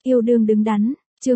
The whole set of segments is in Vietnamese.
Yêu đương đứng đắn,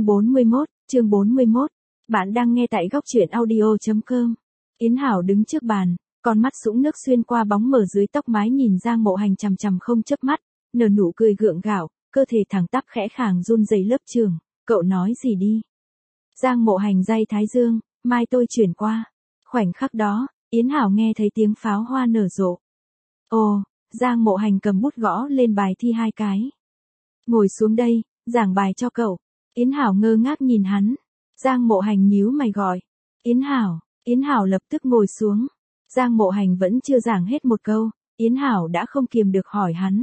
chương 41. Bạn đang nghe tại góc truyện audio.com. Yến Hảo đứng trước bàn, con mắt sũng nước xuyên qua bóng mờ dưới tóc mái nhìn Giang Mộ Hành chằm chằm không chớp mắt, nở nụ cười gượng gạo, cơ thể thẳng tắp khẽ khàng run rẩy lớp trường, cậu nói gì đi. Giang Mộ Hành day thái dương, mai tôi chuyển qua. Khoảnh khắc đó, Yến Hảo nghe thấy tiếng pháo hoa nở rộ. Ồ, Giang Mộ Hành cầm bút gõ lên bài thi 2 cái. Ngồi xuống đây, giảng bài cho cậu. Yến Hảo ngơ ngác nhìn hắn. Giang Mộ Hành nhíu mày gọi. Yến Hảo lập tức ngồi xuống. Giang Mộ Hành vẫn chưa giảng hết một câu, Yến Hảo đã không kiềm được hỏi hắn.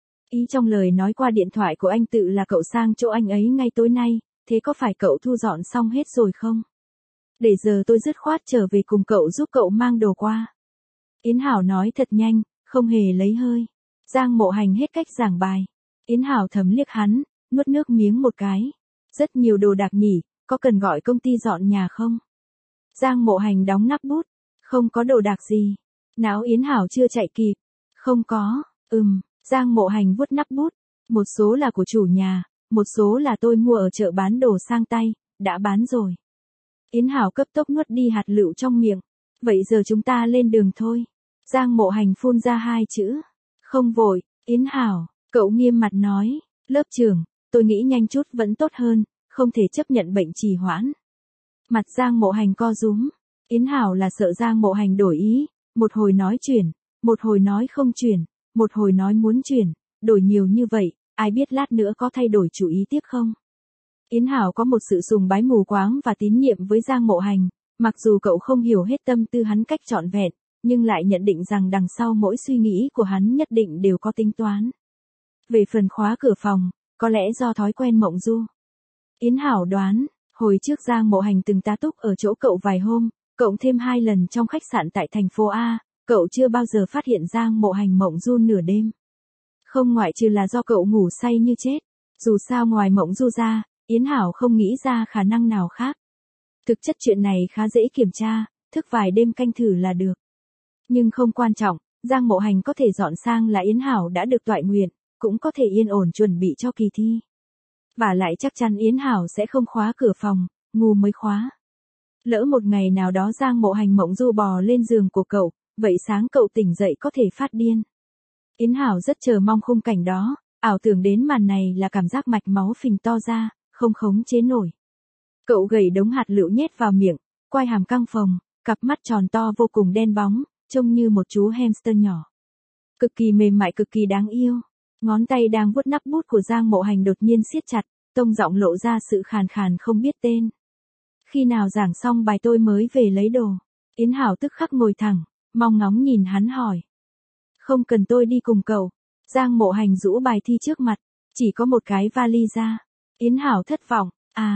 Ý trong lời nói qua điện thoại của anh tự là cậu sang chỗ anh ấy ngay tối nay, thế có phải cậu thu dọn xong hết rồi không? Để giờ tôi dứt khoát trở về cùng cậu giúp cậu mang đồ qua. Yến Hảo nói thật nhanh, không hề lấy hơi. Giang Mộ Hành hết cách giảng bài. Yến Hảo thấm liếc hắn, nuốt nước miếng một cái. Rất nhiều đồ đạc nhỉ, có cần gọi công ty dọn nhà không? Giang Mộ Hành đóng nắp bút. Không có đồ đạc gì. Não Yến Hảo chưa chạy kịp. Không có, Giang Mộ Hành vuốt nắp bút. Một số là của chủ nhà, một số là tôi mua ở chợ bán đồ sang tay, đã bán rồi. Yến Hảo cấp tốc nuốt đi hạt lựu trong miệng. Vậy giờ chúng ta lên đường thôi. Giang Mộ Hành phun ra 2 chữ. Không vội, Yến Hảo, cậu nghiêm mặt nói. Lớp trưởng, tôi nghĩ nhanh chút vẫn tốt hơn, không thể chấp nhận bệnh trì hoãn. Mặt Giang Mộ Hành co rúm. Yến Hảo là sợ Giang Mộ Hành đổi ý, một hồi nói chuyển, một hồi nói không chuyển, một hồi nói muốn chuyển, đổi nhiều như vậy, ai biết lát nữa có thay đổi chủ ý tiếp không? Yến Hảo có một sự sùng bái mù quáng và tín nhiệm với Giang Mộ Hành, mặc dù cậu không hiểu hết tâm tư hắn cách trọn vẹn, nhưng lại nhận định rằng đằng sau mỗi suy nghĩ của hắn nhất định đều có tính toán. Về phần khóa cửa phòng, có lẽ do thói quen mộng du. Yến Hảo đoán, hồi trước Giang Mộ Hành từng tá túc ở chỗ cậu vài hôm, cộng thêm 2 lần trong khách sạn tại thành phố A, cậu chưa bao giờ phát hiện Giang Mộ Hành mộng du nửa đêm. Không ngoại trừ là do cậu ngủ say như chết. Dù sao ngoài mộng du ra, Yến Hảo không nghĩ ra khả năng nào khác. Thực chất chuyện này khá dễ kiểm tra, thức vài đêm canh thử là được. Nhưng không quan trọng, Giang Mộ Hành có thể dọn sang là Yến Hảo đã được toại nguyện, cũng có thể yên ổn chuẩn bị cho kỳ thi. Và lại chắc chắn Yến Hảo sẽ không khóa cửa phòng, ngu mới khóa. Lỡ một ngày nào đó Giang Mộ Hành mộng du bò lên giường của cậu, vậy sáng cậu tỉnh dậy có thể phát điên. Yến Hảo rất chờ mong khung cảnh đó, ảo tưởng đến màn này là cảm giác mạch máu phình to ra, không khống chế nổi. Cậu gầy đống hạt lựu nhét vào miệng, quai hàm căng phồng, cặp mắt tròn to vô cùng đen bóng, trông như một chú hamster nhỏ. Cực kỳ mềm mại cực kỳ đáng yêu. Ngón tay đang vuốt nắp bút của Giang Mộ Hành đột nhiên siết chặt, tông giọng lộ ra sự khàn khàn không biết tên. Khi nào giảng xong bài tôi mới về lấy đồ. Yến Hảo tức khắc ngồi thẳng, mong ngóng nhìn hắn hỏi. Không cần tôi đi cùng cậu. Giang Mộ Hành rũ bài thi trước mặt, chỉ có một cái vali ra. Yến Hảo thất vọng,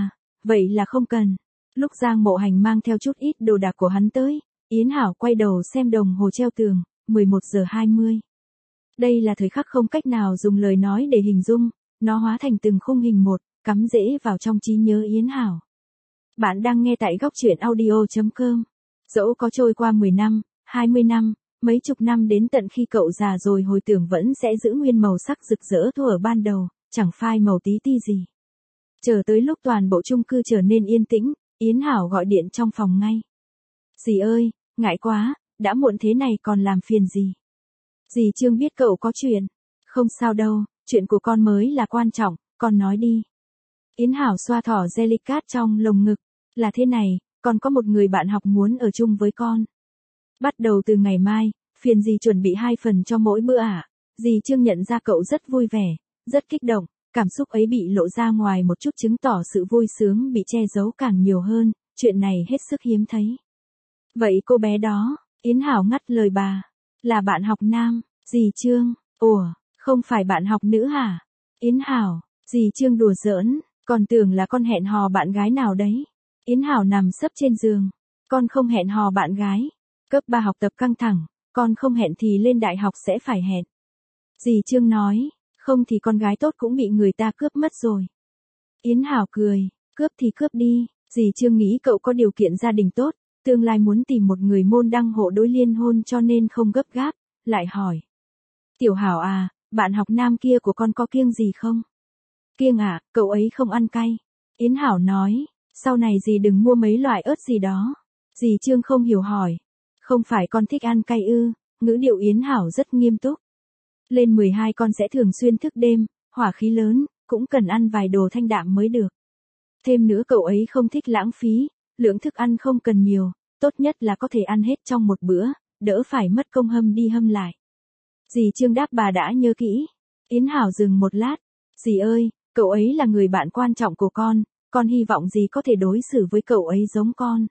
vậy là không cần. Lúc Giang Mộ Hành mang theo chút ít đồ đạc của hắn tới, Yến Hảo quay đầu xem đồng hồ treo tường, 11 giờ 20. Đây là thời khắc không cách nào dùng lời nói để hình dung, nó hóa thành từng khung hình một, cắm rễ vào trong trí nhớ Yến Hảo. Bạn đang nghe tại góc truyện audio.com. Dẫu có trôi qua 10 năm, 20 năm, mấy chục năm đến tận khi cậu già rồi hồi tưởng vẫn sẽ giữ nguyên màu sắc rực rỡ thuở ban đầu, chẳng phai màu tí ti gì. Chờ tới lúc toàn bộ chung cư trở nên yên tĩnh, Yến Hảo gọi điện trong phòng ngay. Dì ơi, ngại quá, đã muộn thế này còn làm phiền gì. Dì Trương biết cậu có chuyện. Không sao đâu, chuyện của con mới là quan trọng, con nói đi. Yến Hảo xoa thỏ Jellycat trong lồng ngực. Là thế này, con có một người bạn học muốn ở chung với con. Bắt đầu từ ngày mai, phiền dì chuẩn bị 2 phần cho mỗi bữa ạ. Dì Trương nhận ra cậu rất vui vẻ, rất kích động, cảm xúc ấy bị lộ ra ngoài một chút chứng tỏ sự vui sướng bị che giấu càng nhiều hơn, chuyện này hết sức hiếm thấy. Vậy cô bé đó, Yến Hảo ngắt lời bà, là bạn học nam, dì Trương, ủa, không phải bạn học nữ hả? Yến Hảo, dì Trương đùa giỡn, còn tưởng là con hẹn hò bạn gái nào đấy. Yến Hảo nằm sấp trên giường, con không hẹn hò bạn gái. Cấp 3 học tập căng thẳng, con không hẹn thì lên đại học sẽ phải hẹn. Dì Trương nói, không thì con gái tốt cũng bị người ta cướp mất rồi. Yến Hảo cười, cướp thì cướp đi, dì Trương nghĩ cậu có điều kiện gia đình tốt, tương lai muốn tìm một người môn đăng hộ đối liên hôn cho nên không gấp gáp, lại hỏi. Tiểu Hảo à, bạn học nam kia của con có kiêng gì không? Kiêng ạ, cậu ấy không ăn cay. Yến Hảo nói, sau này dì đừng mua mấy loại ớt gì đó. Dì Trương không hiểu hỏi, không phải con thích ăn cay ư? Ngữ điệu Yến Hảo rất nghiêm túc. Lên 12 con sẽ thường xuyên thức đêm, hỏa khí lớn, cũng cần ăn vài đồ thanh đạm mới được. Thêm nữa cậu ấy không thích lãng phí, lượng thức ăn không cần nhiều, tốt nhất là có thể ăn hết trong một bữa, đỡ phải mất công hâm đi hâm lại. Dì Trương đáp bà đã nhớ kỹ. Yến Hảo dừng một lát. Dì ơi, cậu ấy là người bạn quan trọng của con hy vọng dì có thể đối xử với cậu ấy giống con.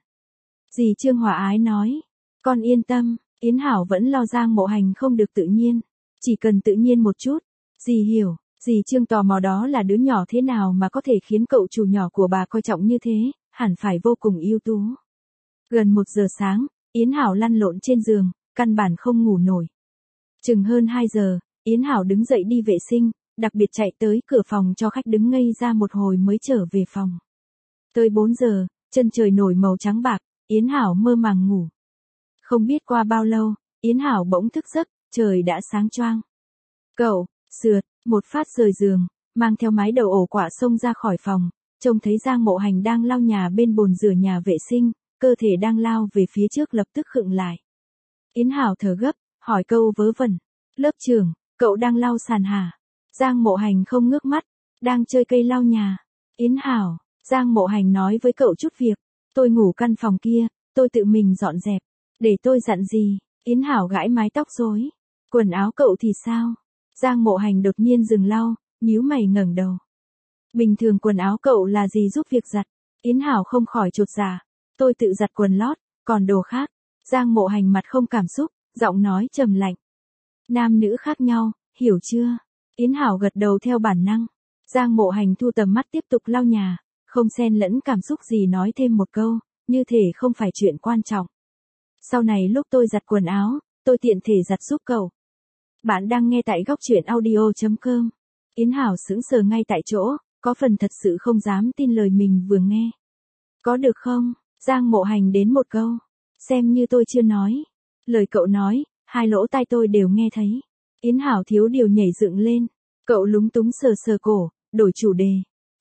Dì Trương hòa ái nói, con yên tâm, Yến Hảo vẫn lo Giang Mộ Hành không được tự nhiên. Chỉ cần tự nhiên một chút. Dì hiểu, dì Trương tò mò đó là đứa nhỏ thế nào mà có thể khiến cậu chủ nhỏ của bà coi trọng như thế, hẳn phải vô cùng ưu tú. Gần 1 giờ sáng, Yến Hảo lăn lộn trên giường, căn bản không ngủ nổi. Chừng hơn 2 giờ, Yến Hảo đứng dậy đi vệ sinh, đặc biệt chạy tới cửa phòng cho khách đứng ngây ra một hồi mới trở về phòng. Tới 4 giờ, chân trời nổi màu trắng bạc, Yến Hảo mơ màng ngủ. Không biết qua bao lâu, Yến Hảo bỗng thức giấc, trời đã sáng choang. Cậu, sượt, một phát rời giường, mang theo mái đầu ổ quả xông ra khỏi phòng, trông thấy Giang Mộ Hành đang lau nhà bên bồn rửa nhà vệ sinh, cơ thể đang lao về phía trước lập tức khựng lại. Yến Hảo thở gấp, hỏi câu vớ vẩn. Lớp trưởng, cậu đang lau sàn hả? Giang Mộ Hành không ngước mắt, đang chơi cây lau nhà. Yến Hảo, Giang Mộ Hành nói với cậu chút việc. Tôi ngủ căn phòng kia, tôi tự mình dọn dẹp. Để tôi dặn gì? Yến Hảo gãi mái tóc rối. Quần áo cậu thì sao? Giang Mộ Hành đột nhiên dừng lau, nhíu mày ngẩng đầu. Bình thường quần áo cậu là gì giúp việc giặt? Yến Hảo không khỏi chột dạ. Tôi tự giặt quần lót, còn đồ khác. Giang Mộ Hành mặt không cảm xúc, giọng nói trầm lạnh. Nam nữ khác nhau, hiểu chưa? Yến Hảo gật đầu theo bản năng. Giang Mộ Hành thu tầm mắt tiếp tục lau nhà, không xen lẫn cảm xúc gì nói thêm một câu, như thể không phải chuyện quan trọng. Sau này lúc tôi giặt quần áo, tôi tiện thể giặt giúp cậu. Bạn đang nghe tại góc truyện audio.com. Yến Hảo sững sờ ngay tại chỗ, có phần thật sự không dám tin lời mình vừa nghe. Có được không? Giang Mộ Hành đến một câu. Xem như tôi chưa nói. Lời cậu nói, hai lỗ tai tôi đều nghe thấy. Yến Hảo thiếu điều nhảy dựng lên. Cậu lúng túng sờ sờ cổ, đổi chủ đề.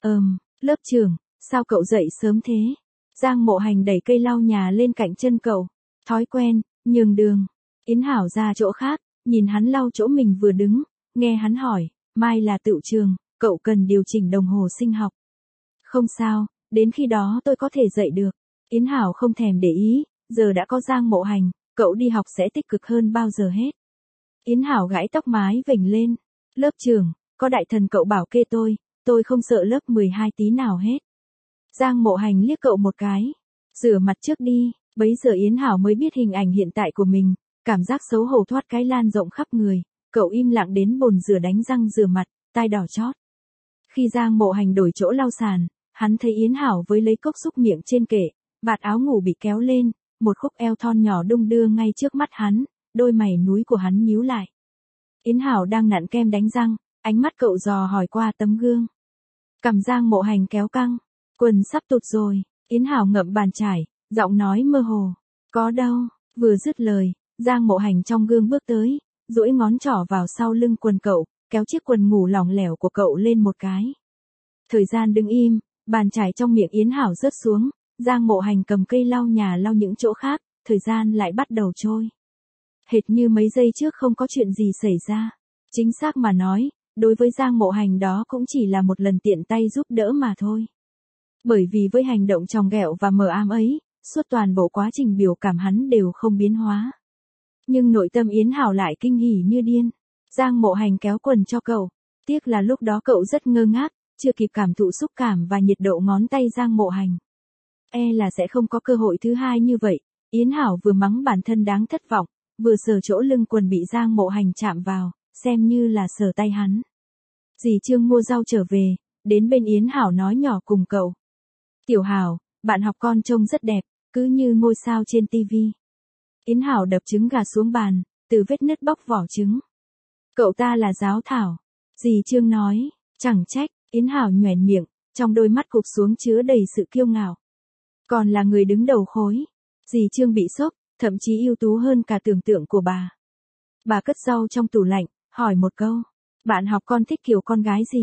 Lớp trưởng, sao cậu dậy sớm thế? Giang Mộ Hành đẩy cây lau nhà lên cạnh chân cậu. Thói quen, nhường đường. Yến Hảo ra chỗ khác, nhìn hắn lau chỗ mình vừa đứng, nghe hắn hỏi, mai là tựu trường, cậu cần điều chỉnh đồng hồ sinh học. Không sao, đến khi đó tôi có thể dậy được. Yến Hảo không thèm để ý, giờ đã có Giang Mộ Hành, cậu đi học sẽ tích cực hơn bao giờ hết. Yến Hảo gãi tóc mái vểnh lên. Lớp trưởng, có đại thần cậu bảo kê tôi không sợ lớp 12 tí nào hết. Giang Mộ Hành liếc cậu một cái. Rửa mặt trước đi, bấy giờ Yến Hảo mới biết hình ảnh hiện tại của mình, cảm giác xấu hổ thoát cái lan rộng khắp người, cậu im lặng đến bồn rửa đánh răng rửa mặt, tai đỏ chót. Khi Giang Mộ Hành đổi chỗ lau sàn, hắn thấy Yến Hảo với lấy cốc xúc miệng trên kệ, vạt áo ngủ bị kéo lên, một khúc eo thon nhỏ đung đưa ngay trước mắt hắn, đôi mày núi của hắn nhíu lại. Yến Hảo đang nặn kem đánh răng, ánh mắt cậu dò hỏi qua tấm gương. Cằm Giang Mộ Hành kéo căng, quần sắp tụt rồi, Yến Hảo ngậm bàn chải, giọng nói mơ hồ. Có đâu, vừa dứt lời, Giang Mộ Hành trong gương bước tới, duỗi ngón trỏ vào sau lưng quần cậu, kéo chiếc quần ngủ lỏng lẻo của cậu lên một cái. Thời gian đứng im, bàn chải trong miệng Yến Hảo rớt xuống, Giang Mộ Hành cầm cây lau nhà lau những chỗ khác, thời gian lại bắt đầu trôi. Hệt như mấy giây trước không có chuyện gì xảy ra. Chính xác mà nói, đối với Giang Mộ Hành đó cũng chỉ là một lần tiện tay giúp đỡ mà thôi. Bởi vì với hành động tròng ghẹo và mờ ám ấy, suốt toàn bộ quá trình biểu cảm hắn đều không biến hóa. Nhưng nội tâm Yến Hảo lại kinh hỉ như điên. Giang Mộ Hành kéo quần cho cậu. Tiếc là lúc đó cậu rất ngơ ngác, chưa kịp cảm thụ xúc cảm và nhiệt độ ngón tay Giang Mộ Hành. Là sẽ không có cơ hội thứ hai như vậy. Yến Hảo vừa mắng bản thân đáng thất vọng, vừa sờ chỗ lưng quần bị Giang Mộ Hành chạm vào, xem như là sờ tay hắn. Dì Trương mua rau trở về, đến bên Yến Hảo nói nhỏ cùng cậu. Tiểu Hảo, bạn học con trông rất đẹp, cứ như ngôi sao trên tivi. Yến Hảo đập trứng gà xuống bàn, từ vết nứt bóc vỏ trứng. Cậu ta là Giáo Thảo. Dì Trương nói, chẳng trách, Yến Hảo nhoẻn miệng, trong đôi mắt cụp xuống chứa đầy sự kiêu ngạo. Còn là người đứng đầu khối. Dì Trương bị sốc, thậm chí ưu tú hơn cả tưởng tượng của bà. Bà cất rau trong tủ lạnh, hỏi một câu. Bạn học con thích kiểu con gái gì?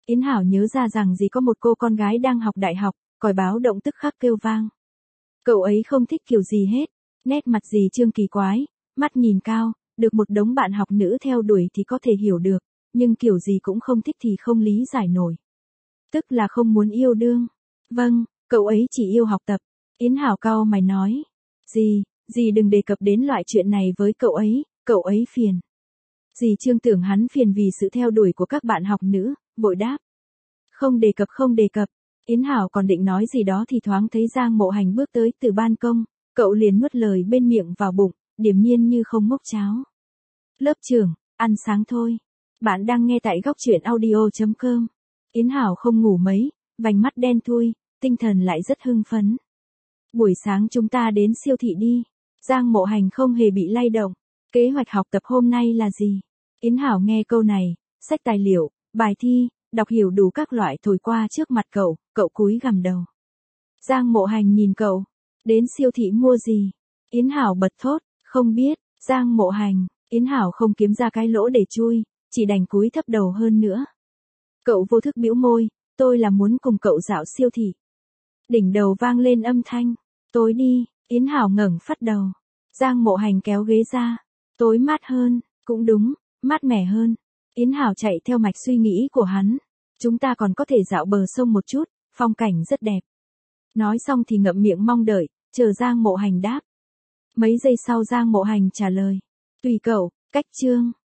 Yến Hảo nhớ ra rằng gì có một cô con gái đang học đại học, còi báo động tức khắc kêu vang. Cậu ấy không thích kiểu gì hết, nét mặt dì Trương kỳ quái, mắt nhìn cao, được một đống bạn học nữ theo đuổi thì có thể hiểu được, nhưng kiểu gì cũng không thích thì không lý giải nổi. Tức là không muốn yêu đương. Vâng, cậu ấy chỉ yêu học tập. Yến Hảo cau mày nói. Dì đừng đề cập đến loại chuyện này với cậu ấy phiền. Dì Trương tưởng hắn phiền vì sự theo đuổi của các bạn học nữ, vội đáp. Không đề cập. Yến Hảo còn định nói gì đó thì thoáng thấy Giang Mộ Hành bước tới từ ban công, cậu liền nuốt lời bên miệng vào bụng, điềm nhiên như không mốc cháo. Lớp trưởng, ăn sáng thôi. Bạn đang nghe tại góc truyện audio.com. Yến Hảo không ngủ mấy, vành mắt đen thui, tinh thần lại rất hưng phấn. Buổi sáng chúng ta đến siêu thị đi. Giang Mộ Hành không hề bị lay động. Kế hoạch học tập hôm nay là gì? Yến Hảo nghe câu này, xách tài liệu, bài thi, đọc hiểu đủ các loại thổi qua trước mặt cậu cúi gằm đầu. Giang Mộ Hành nhìn cậu. Đến siêu thị mua gì? Yến Hảo bật thốt, không biết. Giang Mộ Hành, Yến Hảo không kiếm ra cái lỗ để chui, chỉ đành cúi thấp đầu hơn nữa. Cậu vô thức bĩu môi, tôi là muốn cùng cậu dạo siêu thị. Đỉnh đầu vang lên âm thanh, tối đi. Yến Hảo ngẩng phát đầu. Giang Mộ Hành kéo ghế ra, tối mát hơn, cũng đúng, mát mẻ hơn. Yến Hảo chạy theo mạch suy nghĩ của hắn. Chúng ta còn có thể dạo bờ sông một chút, phong cảnh rất đẹp. Nói xong thì ngậm miệng mong đợi, chờ Giang Mộ Hành đáp. Mấy giây sau Giang Mộ Hành trả lời. Tùy cậu, cách chương.